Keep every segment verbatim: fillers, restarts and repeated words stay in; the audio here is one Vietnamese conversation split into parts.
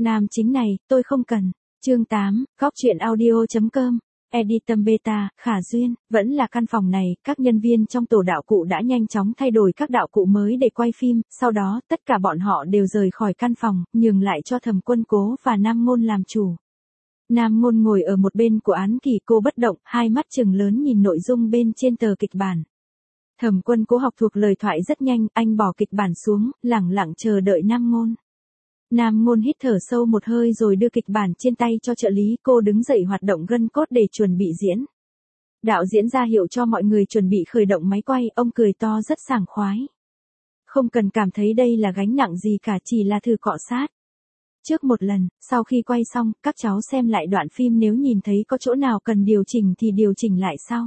nam chính này, tôi không cần. Chương tám, góc truyện audio.com. Editum Beta, Khả Duyên, vẫn là căn phòng này, các nhân viên trong tổ đạo cụ đã nhanh chóng thay đổi các đạo cụ mới để quay phim, sau đó tất cả bọn họ đều rời khỏi căn phòng, nhường lại cho Thẩm Quân Cố và Nam Ngôn làm chủ. Nam Ngôn ngồi ở một bên của án kỳ, cô bất động, hai mắt trừng lớn nhìn nội dung bên trên tờ kịch bản. Thẩm Quân Cố học thuộc lời thoại rất nhanh, anh bỏ kịch bản xuống, lẳng lặng chờ đợi Nam Ngôn. Nam Ngôn hít thở sâu một hơi rồi đưa kịch bản trên tay cho trợ lý, cô đứng dậy hoạt động gân cốt để chuẩn bị diễn. Đạo diễn ra hiệu cho mọi người chuẩn bị khởi động máy quay, ông cười to rất sảng khoái. Không cần cảm thấy đây là gánh nặng gì cả, chỉ là thử cọ sát. Trước một lần, sau khi quay xong, các cháu xem lại đoạn phim, nếu nhìn thấy có chỗ nào cần điều chỉnh thì điều chỉnh lại sau.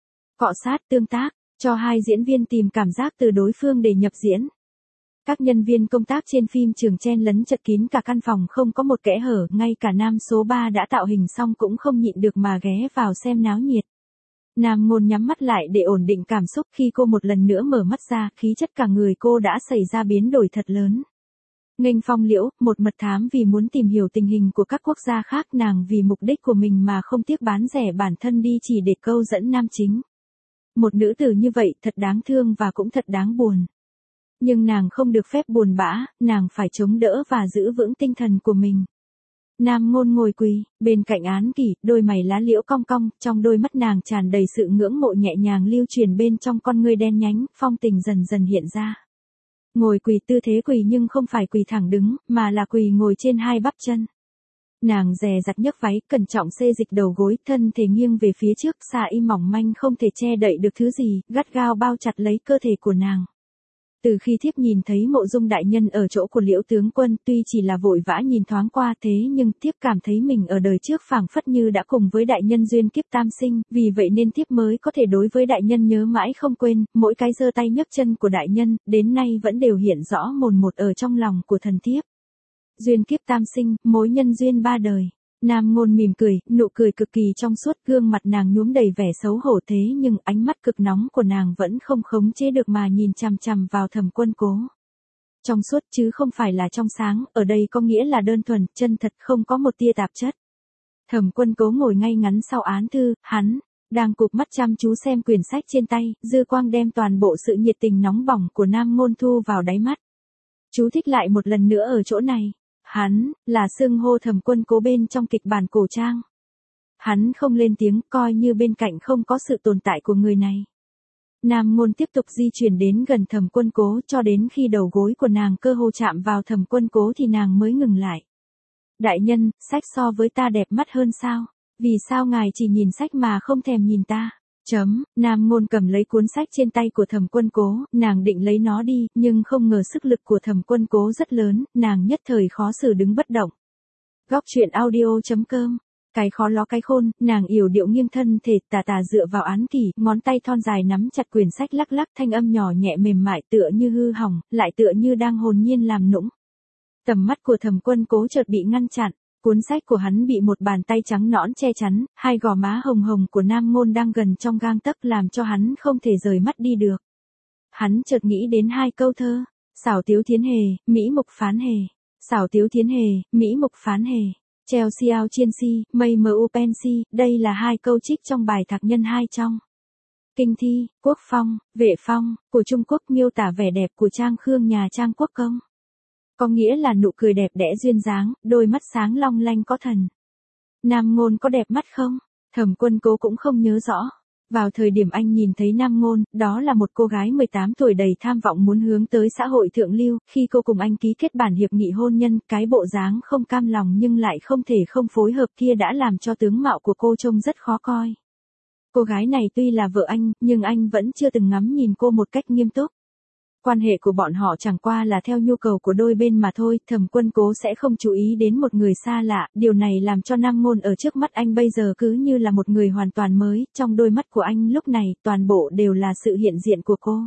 Cọ sát tương tác, cho hai diễn viên tìm cảm giác từ đối phương để nhập diễn. Các nhân viên công tác trên phim trường chen lấn chật kín cả căn phòng, không có một kẽ hở, ngay cả nam số ba đã tạo hình xong cũng không nhịn được mà ghé vào xem náo nhiệt. Nam Ngôn nhắm mắt lại để ổn định cảm xúc, khi cô một lần nữa mở mắt ra, khí chất cả người cô đã xảy ra biến đổi thật lớn. Nghênh phong liễu, một mật thám vì muốn tìm hiểu tình hình của các quốc gia khác, nàng vì mục đích của mình mà không tiếc bán rẻ bản thân đi chỉ để câu dẫn nam chính. Một nữ tử như vậy thật đáng thương và cũng thật đáng buồn. Nhưng nàng không được phép buồn bã, nàng phải chống đỡ và giữ vững tinh thần của mình. Nam Ngôn ngồi quỳ, bên cạnh án kỳ, đôi mày lá liễu cong cong, trong đôi mắt nàng tràn đầy sự ngưỡng mộ nhẹ nhàng lưu truyền bên trong con ngươi đen nhánh, phong tình dần dần hiện ra. Ngồi quỳ, tư thế quỳ nhưng không phải quỳ thẳng đứng, mà là quỳ ngồi trên hai bắp chân. Nàng dè dặt nhấc váy, cẩn trọng xê dịch đầu gối, thân thể nghiêng về phía trước, xà y mỏng manh không thể che đậy được thứ gì, gắt gao bao chặt lấy cơ thể của nàng. Từ khi thiếp nhìn thấy Mộ Dung đại nhân ở chỗ của Liễu tướng quân, tuy chỉ là vội vã nhìn thoáng qua, thế nhưng thiếp cảm thấy mình ở đời trước phảng phất như đã cùng với đại nhân duyên kiếp tam sinh, vì vậy nên thiếp mới có thể đối với đại nhân nhớ mãi không quên, mỗi cái giơ tay nhấc chân của đại nhân, đến nay vẫn đều hiện rõ mồn một ở trong lòng của thần thiếp. Duyên kiếp tam sinh, mối nhân duyên ba đời. Nam Ngôn mỉm cười, nụ cười cực kỳ trong suốt, gương mặt nàng nhuốm đầy vẻ xấu hổ, thế nhưng ánh mắt cực nóng của nàng vẫn không khống chế được mà nhìn chằm chằm vào Thẩm Quân Cố. Trong suốt chứ không phải là trong sáng, ở đây có nghĩa là đơn thuần, chân thật, không có một tia tạp chất. Thẩm Quân Cố ngồi ngay ngắn sau án thư, hắn đang cụp mắt chăm chú xem quyển sách trên tay, dư quang đem toàn bộ sự nhiệt tình nóng bỏng của Nam Ngôn thu vào đáy mắt. Chú thích lại một lần nữa ở chỗ này. Hắn, là xưng hô Thẩm Quân Cố bên trong kịch bản cổ trang. Hắn không lên tiếng, coi như bên cạnh không có sự tồn tại của người này. Nam Ngôn tiếp tục di chuyển đến gần Thẩm Quân Cố, cho đến khi đầu gối của nàng cơ hồ chạm vào Thẩm Quân Cố thì nàng mới ngừng lại. Đại nhân, sách so với ta đẹp mắt hơn sao? Vì sao ngài chỉ nhìn sách mà không thèm nhìn ta? Chấm, Nam Ngôn cầm lấy cuốn sách trên tay của Thẩm Quân Cố, nàng định lấy nó đi, nhưng không ngờ sức lực của Thẩm Quân Cố rất lớn, nàng nhất thời khó xử đứng bất động. Góc truyện audio.com. Cái khó ló cái khôn, nàng yểu điệu nghiêng thân thể, tà tà dựa vào án kỳ, ngón tay thon dài nắm chặt quyển sách, lắc lắc, thanh âm nhỏ nhẹ mềm mại, tựa như hư hỏng, lại tựa như đang hồn nhiên làm nũng. Tầm mắt của Thẩm Quân Cố chợt bị ngăn chặn. Cuốn sách của hắn bị một bàn tay trắng nõn che chắn, hai gò má hồng hồng của Nam Ngôn đang gần trong gang tấc làm cho hắn không thể rời mắt đi được. Hắn chợt nghĩ đến hai câu thơ, xảo tiếu thiến hề, mỹ mục phán hề, xảo tiếu thiến hề, mỹ mục phán hề, treo xiao chiên si, mây mờ u pen si, đây là hai câu trích trong bài Thạc Nhân hai trong Kinh thi, Quốc phong, Vệ phong, của Trung Quốc, miêu tả vẻ đẹp của Trang Khương nhà Trang Quốc công. Có nghĩa là nụ cười đẹp đẽ duyên dáng, đôi mắt sáng long lanh có thần. Nam Ngôn có đẹp mắt không? Thẩm Quân Cố cũng không nhớ rõ. Vào thời điểm anh nhìn thấy Nam Ngôn, đó là một cô gái mười tám tuổi đầy tham vọng muốn hướng tới xã hội thượng lưu, khi cô cùng anh ký kết bản hiệp nghị hôn nhân, cái bộ dáng không cam lòng nhưng lại không thể không phối hợp kia đã làm cho tướng mạo của cô trông rất khó coi. Cô gái này tuy là vợ anh, nhưng anh vẫn chưa từng ngắm nhìn cô một cách nghiêm túc. Quan hệ của bọn họ chẳng qua là theo nhu cầu của đôi bên mà thôi, Thẩm Quân Cố sẽ không chú ý đến một người xa lạ, điều này làm cho Nam Ngôn ở trước mắt anh bây giờ cứ như là một người hoàn toàn mới, trong đôi mắt của anh lúc này toàn bộ đều là sự hiện diện của cô.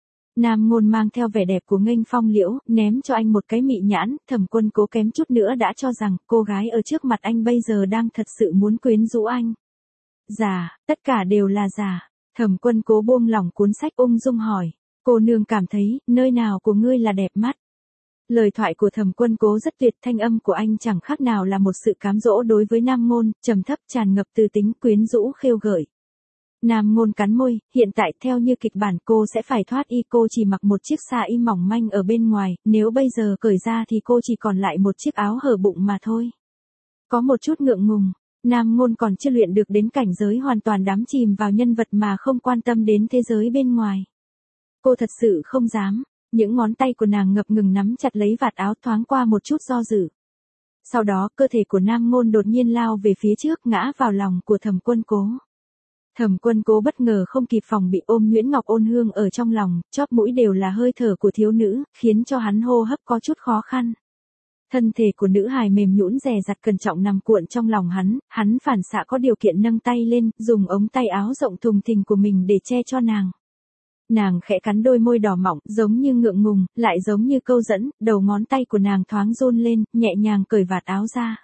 Nam Ngôn mang theo vẻ đẹp của nghênh phong liễu, ném cho anh một cái mị nhãn, Thẩm Quân Cố kém chút nữa đã cho rằng cô gái ở trước mặt anh bây giờ đang thật sự muốn quyến rũ anh. Giả, tất cả đều là giả. Thẩm Quân Cố buông lỏng cuốn sách ung dung hỏi. Cô nương cảm thấy, nơi nào của ngươi là đẹp mắt? Lời thoại của Thẩm Quân Cố rất tuyệt, thanh âm của anh chẳng khác nào là một sự cám dỗ đối với Nam Ngôn, trầm thấp tràn ngập từ tính quyến rũ khêu gợi. Nam Ngôn cắn môi, hiện tại theo như kịch bản cô sẽ phải thoát y, cô chỉ mặc một chiếc sa y mỏng manh ở bên ngoài, nếu bây giờ cởi ra thì cô chỉ còn lại một chiếc áo hở bụng mà thôi. Có một chút ngượng ngùng, Nam Ngôn còn chưa luyện được đến cảnh giới hoàn toàn đắm chìm vào nhân vật mà không quan tâm đến thế giới bên ngoài. Cô thật sự không dám, những ngón tay của nàng ngập ngừng nắm chặt lấy vạt áo, thoáng qua một chút do dự. Sau đó cơ thể của Nam Ngôn đột nhiên lao về phía trước, ngã vào lòng của Thẩm Quân Cố. Thẩm Quân Cố bất ngờ không kịp phòng bị, ôm Nguyễn Ngọc Ôn Hương ở trong lòng, chóp mũi đều là hơi thở của thiếu nữ, khiến cho hắn hô hấp có chút khó khăn. Thân thể của nữ hài mềm nhũn dè dặt cẩn trọng nằm cuộn trong lòng hắn, hắn phản xạ có điều kiện nâng tay lên, dùng ống tay áo rộng thùng thình của mình để che cho nàng. Nàng khẽ cắn đôi môi đỏ mọng, giống như ngượng ngùng, lại giống như câu dẫn, đầu ngón tay của nàng thoáng run lên, nhẹ nhàng cởi vạt áo ra.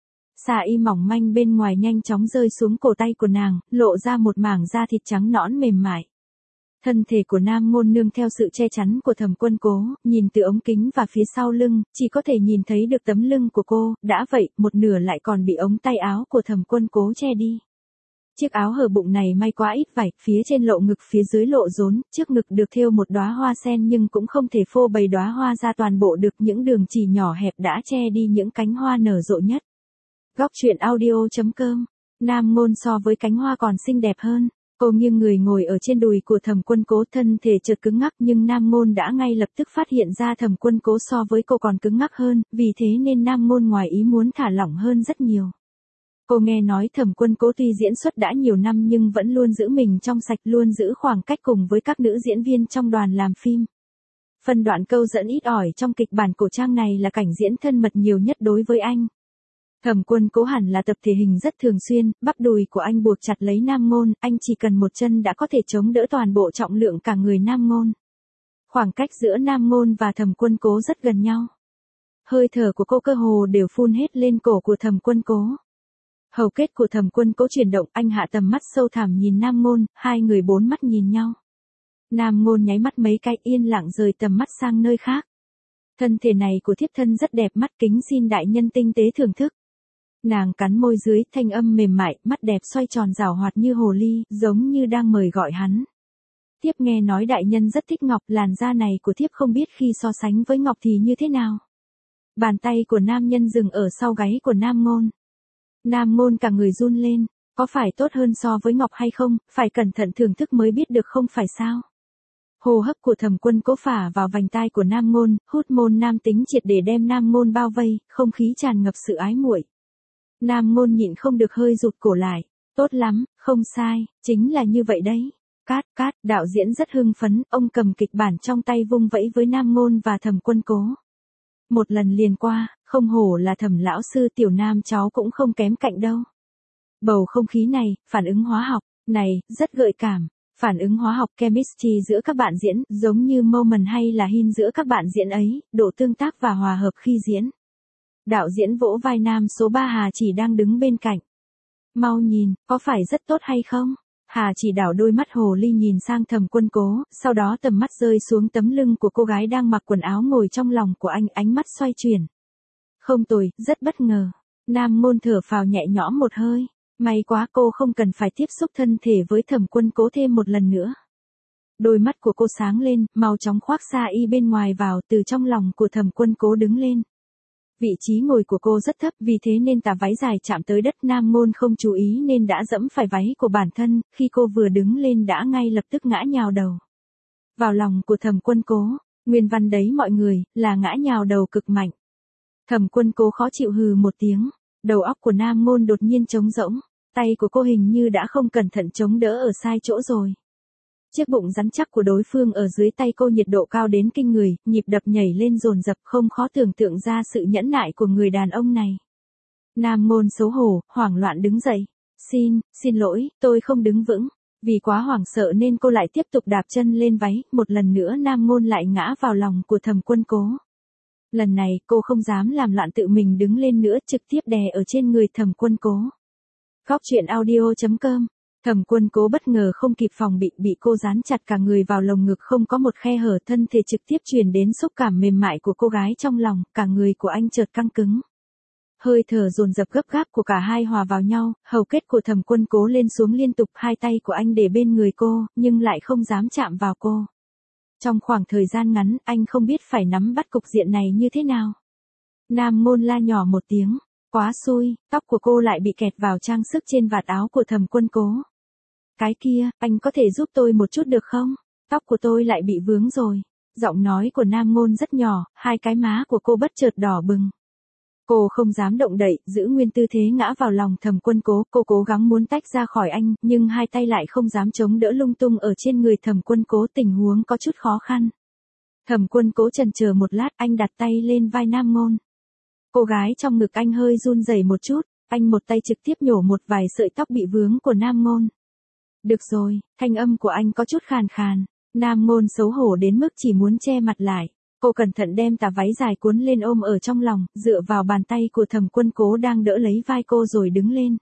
Sa y mỏng manh bên ngoài nhanh chóng rơi xuống cổ tay của nàng, lộ ra một mảng da thịt trắng nõn mềm mại. Thân thể của Nam Ngôn nương theo sự che chắn của Thẩm Quân Cố, nhìn từ ống kính và phía sau lưng, chỉ có thể nhìn thấy được tấm lưng của cô, đã vậy, một nửa lại còn bị ống tay áo của Thẩm Quân Cố che đi. Chiếc áo hở bụng này may quá ít vải, phía trên lộ ngực, phía dưới lộ rốn, trước ngực được thêu một đóa hoa sen nhưng cũng không thể phô bày đóa hoa ra toàn bộ được, những đường chỉ nhỏ hẹp đã che đi những cánh hoa nở rộ nhất. Góc truyện audio chấm com. Nam Ngôn so với cánh hoa còn xinh đẹp hơn. Cô nghiêng người ngồi ở trên đùi của Thẩm Quân Cố, thân thể chợt cứng ngắc, nhưng Nam Ngôn đã ngay lập tức phát hiện ra Thẩm Quân Cố so với cô còn cứng ngắc hơn, vì thế nên Nam Ngôn ngoài ý muốn thả lỏng hơn rất nhiều. Cô nghe nói Thẩm Quân Cố tuy diễn xuất đã nhiều năm nhưng vẫn luôn giữ mình trong sạch, luôn giữ khoảng cách cùng với các nữ diễn viên trong đoàn làm phim. Phân đoạn câu dẫn ít ỏi trong kịch bản cổ trang này là cảnh diễn thân mật nhiều nhất đối với anh. Thẩm Quân Cố hẳn là tập thể hình rất thường xuyên, bắp đùi của anh buộc chặt lấy Nam Ngôn, anh chỉ cần một chân đã có thể chống đỡ toàn bộ trọng lượng cả người Nam Ngôn. Khoảng cách giữa Nam Ngôn và Thẩm Quân Cố rất gần nhau. Hơi thở của cô cơ hồ đều phun hết lên cổ của Thẩm Quân Cố. Hầu kết của Thẩm Quân Cố chuyển động, anh hạ tầm mắt sâu thẳm nhìn Nam Ngôn, hai người bốn mắt nhìn nhau. Nam Ngôn nháy mắt mấy cái, yên lặng rời tầm mắt sang nơi khác. Thân thể này của thiếp thân rất đẹp mắt, kính xin đại nhân tinh tế thưởng thức. Nàng cắn môi dưới, thanh âm mềm mại, mắt đẹp xoay tròn rảo hoạt như hồ ly, giống như đang mời gọi hắn. Thiếp nghe nói đại nhân rất thích ngọc, làn da này của thiếp không biết khi so sánh với ngọc thì như thế nào. Bàn tay của nam nhân dừng ở sau gáy của Nam Ngôn. Nam Ngôn cả người run lên, có phải tốt hơn so với ngọc hay không, phải cẩn thận thưởng thức mới biết được không phải sao. Hô hấp của Thẩm Quân Cố phả vào vành tai của Nam Ngôn, hút môn nam tính triệt để đem Nam Ngôn bao vây, không khí tràn ngập sự ái muội. Nam Ngôn nhịn không được hơi rụt cổ lại, tốt lắm, không sai, chính là như vậy đấy. Cát, cát, đạo diễn rất hưng phấn, ông cầm kịch bản trong tay vung vẫy với Nam Ngôn và Thẩm Quân Cố. Một lần liền qua, không hổ là Thẩm lão sư, tiểu Nam cháu cũng không kém cạnh đâu. Bầu không khí này, phản ứng hóa học, này, rất gợi cảm. Phản ứng hóa học chemistry giữa các bạn diễn, giống như moment hay là hin giữa các bạn diễn ấy, độ tương tác và hòa hợp khi diễn. Đạo diễn vỗ vai nam số ba Hà Chỉ đang đứng bên cạnh. Mau nhìn, có phải rất tốt hay không? Hà Chỉ đảo đôi mắt hồ ly nhìn sang Thẩm Quân Cố, sau đó tầm mắt rơi xuống tấm lưng của cô gái đang mặc quần áo ngồi trong lòng của anh, ánh mắt xoay chuyển. Không tồi, rất bất ngờ. Nam Ngôn thở phào nhẹ nhõm một hơi. May quá cô không cần phải tiếp xúc thân thể với Thẩm Quân Cố thêm một lần nữa. Đôi mắt của cô sáng lên, mau chóng khoác sa y bên ngoài vào, từ trong lòng của Thẩm Quân Cố đứng lên. Vị trí ngồi của cô rất thấp, vì thế nên tà váy dài chạm tới đất. Nam Ngôn không chú ý nên đã dẫm phải váy của bản thân, khi cô vừa đứng lên đã ngay lập tức ngã nhào đầu vào lòng của Thẩm Quân Cố. Nguyên văn đấy mọi người, là ngã nhào đầu cực mạnh. Thẩm Quân Cố khó chịu hừ một tiếng, đầu óc của Nam Ngôn đột nhiên trống rỗng, tay của cô hình như đã không cẩn thận chống đỡ ở sai chỗ rồi. Chiếc bụng rắn chắc của đối phương ở dưới tay cô nhiệt độ cao đến kinh người, nhịp đập nhảy lên dồn dập, không khó tưởng tượng ra sự nhẫn nại của người đàn ông này. Nam Ngôn xấu hổ, hoảng loạn đứng dậy. Xin, xin lỗi, tôi không đứng vững. Vì quá hoảng sợ nên cô lại tiếp tục đạp chân lên váy, một lần nữa Nam Ngôn lại ngã vào lòng của Thẩm Quân Cố. Lần này cô không dám làm loạn, tự mình đứng lên nữa, trực tiếp đè ở trên người Thẩm Quân Cố. Góc truyện audio chấm com Thẩm Quân Cố bất ngờ không kịp phòng bị, bị cô dán chặt cả người vào lồng ngực không có một khe hở, thân thể trực tiếp truyền đến xúc cảm mềm mại của cô gái trong lòng, cả người của anh chợt căng cứng. Hơi thở dồn dập gấp gáp của cả hai hòa vào nhau, hầu kết của Thẩm Quân Cố lên xuống liên tục, hai tay của anh để bên người cô, nhưng lại không dám chạm vào cô. Trong khoảng thời gian ngắn, anh không biết phải nắm bắt cục diện này như thế nào. Nam Ngôn la nhỏ một tiếng, quá xui, tóc của cô lại bị kẹt vào trang sức trên vạt áo của Thẩm Quân Cố. Cái kia, anh có thể giúp tôi một chút được không? Tóc của tôi lại bị vướng rồi. Giọng nói của Nam Ngôn rất nhỏ, hai cái má của cô bất chợt đỏ bừng. Cô không dám động đậy, giữ nguyên tư thế ngã vào lòng Thẩm Quân Cố, cô cố gắng muốn tách ra khỏi anh, nhưng hai tay lại không dám chống đỡ lung tung ở trên người Thẩm Quân Cố, tình huống có chút khó khăn. Thẩm Quân Cố chần chờ một lát, anh đặt tay lên vai Nam Ngôn. Cô gái trong ngực anh hơi run rẩy một chút, anh một tay trực tiếp nhổ một vài sợi tóc bị vướng của Nam Ngôn. Được rồi, thanh âm của anh có chút khàn khàn. Nam Ngôn xấu hổ đến mức chỉ muốn che mặt lại. Cô cẩn thận đem tà váy dài cuốn lên ôm ở trong lòng, dựa vào bàn tay của Thẩm Quân Cố đang đỡ lấy vai cô rồi đứng lên.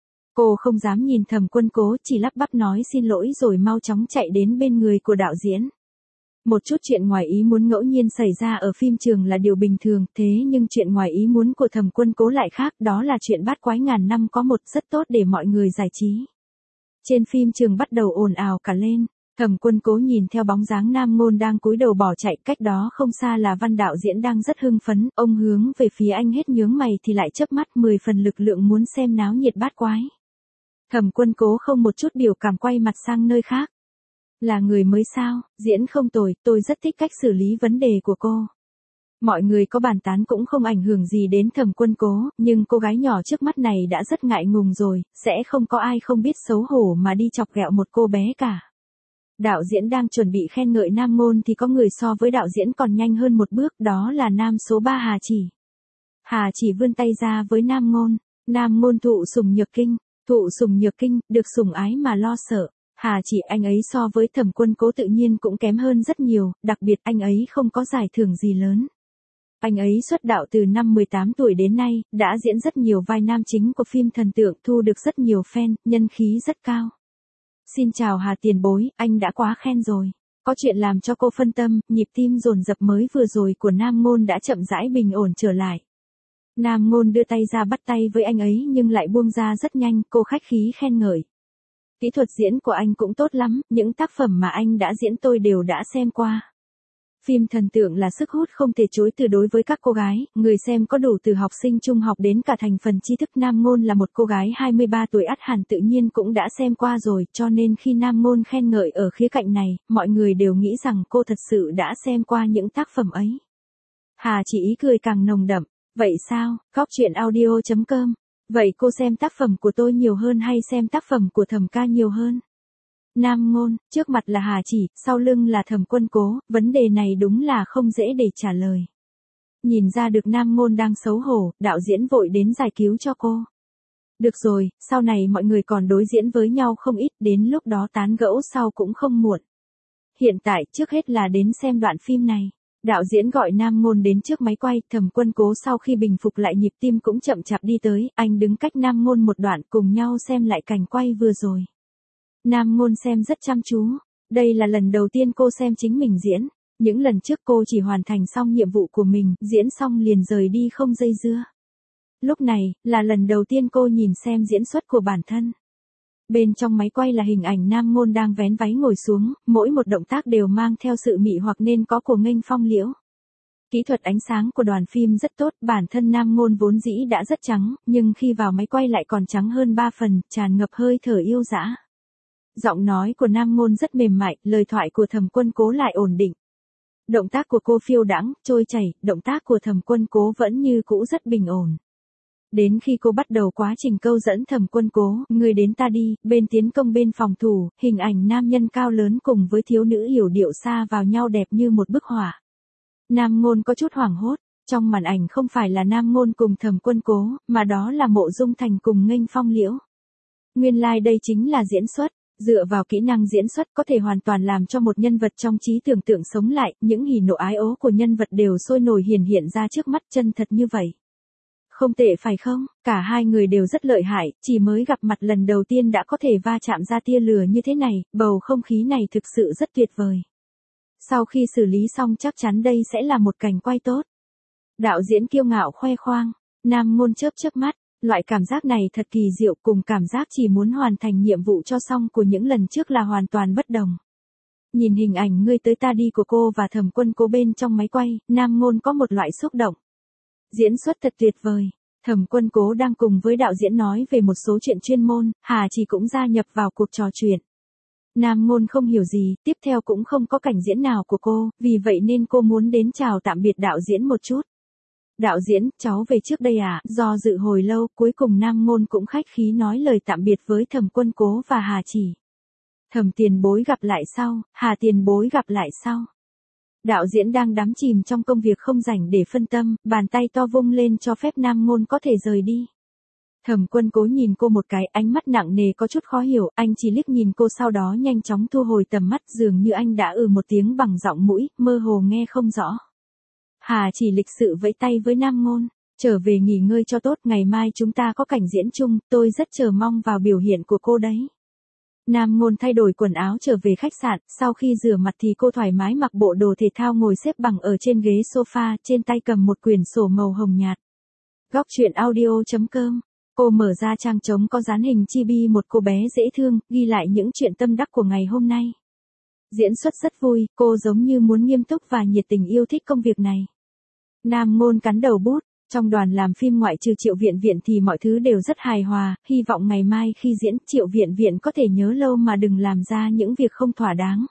Cô không dám nhìn Thẩm Quân Cố, chỉ lắp bắp nói xin lỗi rồi mau chóng chạy đến bên người của đạo diễn. Một chút chuyện ngoài ý muốn ngẫu nhiên xảy ra ở phim trường là điều bình thường, thế nhưng chuyện ngoài ý muốn của Thẩm Quân Cố lại khác, đó là chuyện bát quái ngàn năm có một, rất tốt để mọi người giải trí. Trên phim trường bắt đầu ồn ào cả lên. Thẩm Quân Cố nhìn theo bóng dáng Nam Ngôn đang cúi đầu bỏ chạy, cách đó không xa là Văn đạo diễn đang rất hưng phấn, ông hướng về phía anh hết nhướng mày thì lại chớp mắt, mười phần lực lượng muốn xem náo nhiệt bát quái. Thẩm Quân Cố không một chút biểu cảm quay mặt sang nơi khác. Là người mới sao, diễn không tồi, tôi rất thích cách xử lý vấn đề của cô. Mọi người có bàn tán cũng không ảnh hưởng gì đến Thẩm Quân Cố, nhưng cô gái nhỏ trước mắt này đã rất ngại ngùng rồi, sẽ không có ai không biết xấu hổ mà đi chọc ghẹo một cô bé cả. Đạo diễn đang chuẩn bị khen ngợi Nam Ngôn thì có người so với đạo diễn còn nhanh hơn một bước, đó là nam số ba Hà Chỉ. Hà Chỉ vươn tay ra với Nam Ngôn. Nam Ngôn thụ sủng nhược kinh, thụ sủng nhược kinh, được sủng ái mà lo sợ. Hà Chỉ anh ấy so với Thẩm Quân Cố tự nhiên cũng kém hơn rất nhiều, đặc biệt anh ấy không có giải thưởng gì lớn. Anh ấy xuất đạo từ năm mười tám tuổi đến nay, đã diễn rất nhiều vai nam chính của phim thần tượng, thu được rất nhiều fan, nhân khí rất cao. Xin chào Hà tiền bối, anh đã quá khen rồi. Có chuyện làm cho cô phân tâm, nhịp tim dồn dập mới vừa rồi của Nam Ngôn đã chậm rãi bình ổn trở lại. Nam Ngôn đưa tay ra bắt tay với anh ấy nhưng lại buông ra rất nhanh, cô khách khí khen ngợi. Kỹ thuật diễn của anh cũng tốt lắm, những tác phẩm mà anh đã diễn tôi đều đã xem qua. Phim thần tượng là sức hút không thể chối từ đối với các cô gái, người xem có đủ từ học sinh trung học đến cả thành phần tri thức. Nam Ngôn là một cô gái hai mươi ba tuổi ắt hẳn tự nhiên cũng đã xem qua rồi, cho nên khi Nam Ngôn khen ngợi ở khía cạnh này, mọi người đều nghĩ rằng cô thật sự đã xem qua những tác phẩm ấy. Hà Chỉ ý cười càng nồng đậm, vậy sao, Góc Truyện Audio chấm com, vậy cô xem tác phẩm của tôi nhiều hơn hay xem tác phẩm của Thẩm ca nhiều hơn? Nam Ngôn, trước mặt là Hà Chỉ, sau lưng là Thẩm Quân Cố, vấn đề này đúng là không dễ để trả lời. Nhìn ra được Nam Ngôn đang xấu hổ, đạo diễn vội đến giải cứu cho cô. Được rồi, sau này mọi người còn đối diễn với nhau không ít, đến lúc đó tán gẫu sau cũng không muộn. Hiện tại, trước hết là đến xem đoạn phim này. Đạo diễn gọi Nam Ngôn đến trước máy quay, Thẩm Quân Cố sau khi bình phục lại nhịp tim cũng chậm chạp đi tới, anh đứng cách Nam Ngôn một đoạn cùng nhau xem lại cảnh quay vừa rồi. Nam Ngôn xem rất chăm chú, đây là lần đầu tiên cô xem chính mình diễn, những lần trước cô chỉ hoàn thành xong nhiệm vụ của mình, diễn xong liền rời đi không dây dưa. Lúc này, là lần đầu tiên cô nhìn xem diễn xuất của bản thân. Bên trong máy quay là hình ảnh Nam Ngôn đang vén váy ngồi xuống, mỗi một động tác đều mang theo sự mị hoặc nên có của nghênh phong liễu. Kỹ thuật ánh sáng của đoàn phim rất tốt, bản thân Nam Ngôn vốn dĩ đã rất trắng, nhưng khi vào máy quay lại còn trắng hơn ba phần, tràn ngập hơi thở yêu dã. Giọng nói của Nam Ngôn rất mềm mại, lời thoại của Thẩm Quân Cố lại ổn định. Động tác của cô phiêu đãng, trôi chảy, động tác của Thẩm Quân Cố vẫn như cũ rất bình ổn. Đến khi cô bắt đầu quá trình câu dẫn Thẩm Quân Cố, người đến ta đi, bên tiến công bên phòng thủ, hình ảnh nam nhân cao lớn cùng với thiếu nữ yểu điệu xa vào nhau đẹp như một bức họa. Nam Ngôn có chút hoảng hốt, trong màn ảnh không phải là Nam Ngôn cùng Thẩm Quân Cố, mà đó là Mộ Dung Thành cùng nghênh phong liễu. Nguyên lai like đây chính là diễn xuất. Dựa vào kỹ năng diễn xuất có thể hoàn toàn làm cho một nhân vật trong trí tưởng tượng sống lại, những hỉ nộ ái ố của nhân vật đều sôi nổi hiển hiện ra trước mắt chân thật như vậy. Không tệ phải không? Cả hai người đều rất lợi hại, chỉ mới gặp mặt lần đầu tiên đã có thể va chạm ra tia lửa như thế này, bầu không khí này thực sự rất tuyệt vời. Sau khi xử lý xong chắc chắn đây sẽ là một cảnh quay tốt. Đạo diễn kiêu ngạo khoe khoang, Nam Ngôn chớp chớp mắt, loại cảm giác này thật kỳ diệu, cùng cảm giác chỉ muốn hoàn thành nhiệm vụ cho xong của những lần trước là hoàn toàn bất đồng. Nhìn hình ảnh ngươi tới ta đi của cô và Thẩm Quân Cố bên trong máy quay, Nam Ngôn có một loại xúc động. Diễn xuất thật tuyệt vời. Thẩm Quân Cố đang cùng với đạo diễn nói về một số chuyện chuyên môn, Hà Chỉ cũng gia nhập vào cuộc trò chuyện. Nam Ngôn không hiểu gì, tiếp theo cũng không có cảnh diễn nào của cô, vì vậy nên cô muốn đến chào tạm biệt đạo diễn một chút. Đạo diễn, cháu về trước đây à, do dự hồi lâu, cuối cùng Nam Ngôn cũng khách khí nói lời tạm biệt với Thẩm Quân Cố và Hà Chỉ. Thẩm tiền bối gặp lại sau, Hà tiền bối gặp lại sau. Đạo diễn đang đắm chìm trong công việc không rảnh để phân tâm, bàn tay to vung lên cho phép Nam Ngôn có thể rời đi. Thẩm Quân Cố nhìn cô một cái, ánh mắt nặng nề có chút khó hiểu, anh chỉ liếc nhìn cô sau đó nhanh chóng thu hồi tầm mắt, dường như anh đã ừ một tiếng bằng giọng mũi, mơ hồ nghe không rõ. Hà Chỉ lịch sự vẫy tay với Nam Ngôn, trở về nghỉ ngơi cho tốt, ngày mai chúng ta có cảnh diễn chung, tôi rất chờ mong vào biểu hiện của cô đấy. Nam Ngôn thay đổi quần áo trở về khách sạn, sau khi rửa mặt thì cô thoải mái mặc bộ đồ thể thao ngồi xếp bằng ở trên ghế sofa, trên tay cầm một quyển sổ màu hồng nhạt. Góc truyện audio chấm com. Cô mở ra trang trống có dán hình chibi một cô bé dễ thương, ghi lại những chuyện tâm đắc của ngày hôm nay. Diễn xuất rất vui, cô giống như muốn nghiêm túc và nhiệt tình yêu thích công việc này. Nam Ngôn cắn đầu bút, trong đoàn làm phim ngoại trừ Triệu Viện Viện thì mọi thứ đều rất hài hòa, hy vọng ngày mai khi diễn Triệu Viện Viện có thể nhớ lâu mà đừng làm ra những việc không thỏa đáng.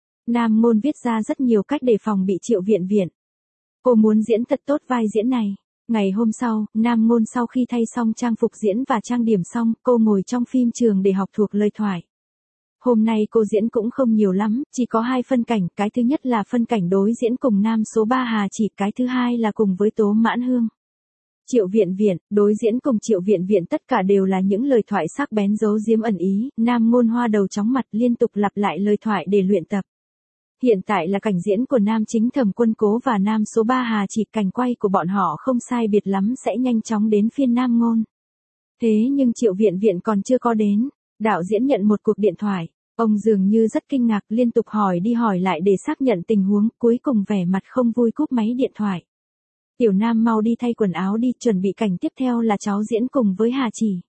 Nam Ngôn viết ra rất nhiều cách để phòng bị Triệu Viện Viện. Cô muốn diễn thật tốt vai diễn này. Ngày hôm sau, Nam Ngôn sau khi thay xong trang phục diễn và trang điểm xong, cô ngồi trong phim trường để học thuộc lời thoại. Hôm nay cô diễn cũng không nhiều lắm, chỉ có hai phân cảnh, cái thứ nhất là phân cảnh đối diễn cùng nam số ba Hà Chỉ, cái thứ hai là cùng với Tố Mãn Hương. Triệu Viện Viện, đối diễn cùng Triệu Viện Viện tất cả đều là những lời thoại sắc bén giấu giếm ẩn ý, Nam Ngôn hoa đầu chóng mặt liên tục lặp lại lời thoại để luyện tập. Hiện tại là cảnh diễn của nam chính Thẩm Quân Cố và nam số ba Hà Chỉ, cảnh quay của bọn họ không sai biệt lắm sẽ nhanh chóng đến phiên Nam Ngôn. Thế nhưng Triệu Viện Viện còn chưa có đến, đạo diễn nhận một cuộc điện thoại, ông dường như rất kinh ngạc liên tục hỏi đi hỏi lại để xác nhận tình huống, cuối cùng vẻ mặt không vui cúp máy điện thoại. Tiểu Nam mau đi thay quần áo đi, chuẩn bị cảnh tiếp theo là cháu diễn cùng với Hà Chỉ.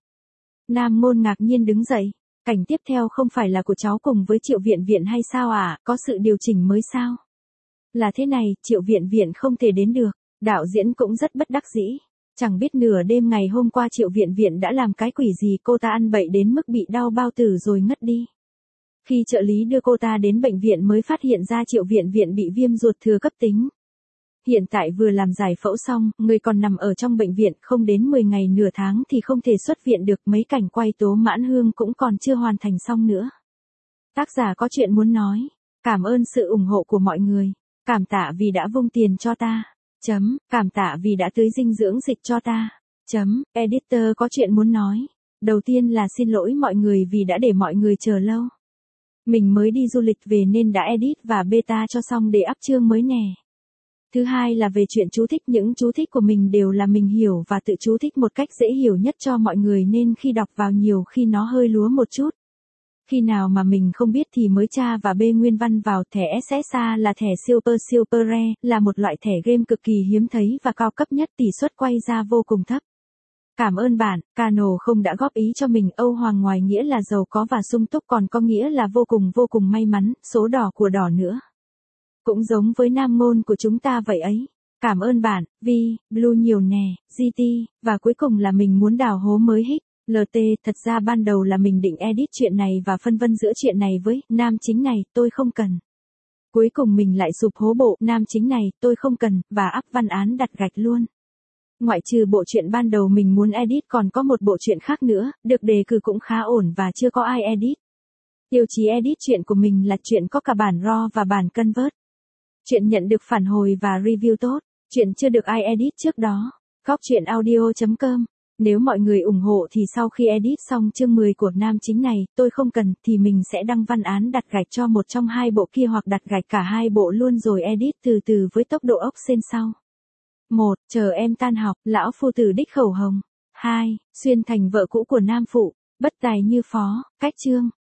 Nam Ngôn ngạc nhiên đứng dậy. Cảnh tiếp theo không phải là của cháu cùng với Triệu Viện Viện hay sao à, có sự điều chỉnh mới sao? Là thế này, Triệu Viện Viện không thể đến được, đạo diễn cũng rất bất đắc dĩ. Chẳng biết nửa đêm ngày hôm qua Triệu Viện Viện đã làm cái quỷ gì, cô ta ăn bậy đến mức bị đau bao tử rồi ngất đi. Khi trợ lý đưa cô ta đến bệnh viện mới phát hiện ra Triệu Viện Viện bị viêm ruột thừa cấp tính. Hiện tại vừa làm giải phẫu xong, người còn nằm ở trong bệnh viện, không đến mười ngày nửa tháng thì không thể xuất viện được, mấy cảnh quay Tố Mãn Hương cũng còn chưa hoàn thành xong nữa. Tác giả có chuyện muốn nói, cảm ơn sự ủng hộ của mọi người, cảm tạ vì đã vung tiền cho ta, chấm, cảm tạ vì đã tưới dinh dưỡng dịch cho ta, chấm, editor có chuyện muốn nói, đầu tiên là xin lỗi mọi người vì đã để mọi người chờ lâu. Mình mới đi du lịch về nên đã edit và beta cho xong để up chương mới nè. Thứ hai là về chuyện chú thích, những chú thích của mình đều là mình hiểu và tự chú thích một cách dễ hiểu nhất cho mọi người nên khi đọc vào nhiều khi nó hơi lúa một chút. Khi nào mà mình không biết thì mới tra và bê nguyên văn vào. Thẻ ét ét a là thẻ Super Super Rare, là một loại thẻ game cực kỳ hiếm thấy và cao cấp nhất, tỷ suất quay ra vô cùng thấp. Cảm ơn bạn, Cano không đã góp ý cho mình. Âu Hoàng ngoài nghĩa là giàu có và sung túc còn có nghĩa là vô cùng vô cùng may mắn, số đỏ của đỏ nữa. Cũng giống với Nam Ngôn của chúng ta vậy ấy. Cảm ơn bạn, Vi, Blue nhiều nè, giê tê, và cuối cùng là mình muốn đào hố mới hích. lờ tê, thật ra ban đầu là mình định edit chuyện này và phân vân giữa chuyện này với nam chính này, tôi không cần. Cuối cùng mình lại sụp hố bộ nam chính này, tôi không cần, và ắp văn án đặt gạch luôn. Ngoại trừ bộ truyện ban đầu mình muốn edit còn có một bộ truyện khác nữa, được đề cử cũng khá ổn và chưa có ai edit. Tiêu chí edit chuyện của mình là chuyện có cả bản raw và bản convert. Chuyện nhận được phản hồi và review tốt, chuyện chưa được ai edit trước đó. Góc truyện audio chấm com. Nếu mọi người ủng hộ thì sau khi edit xong chương mười của nam chính này, tôi không cần, thì mình sẽ đăng văn án đặt gạch cho một trong hai bộ kia hoặc đặt gạch cả hai bộ luôn rồi edit từ từ với tốc độ ốc sên sau. một. Chờ em tan học, lão phu tử đích khẩu hồng. hai. Xuyên thành vợ cũ của nam phụ, bất tài như phó, cách chương.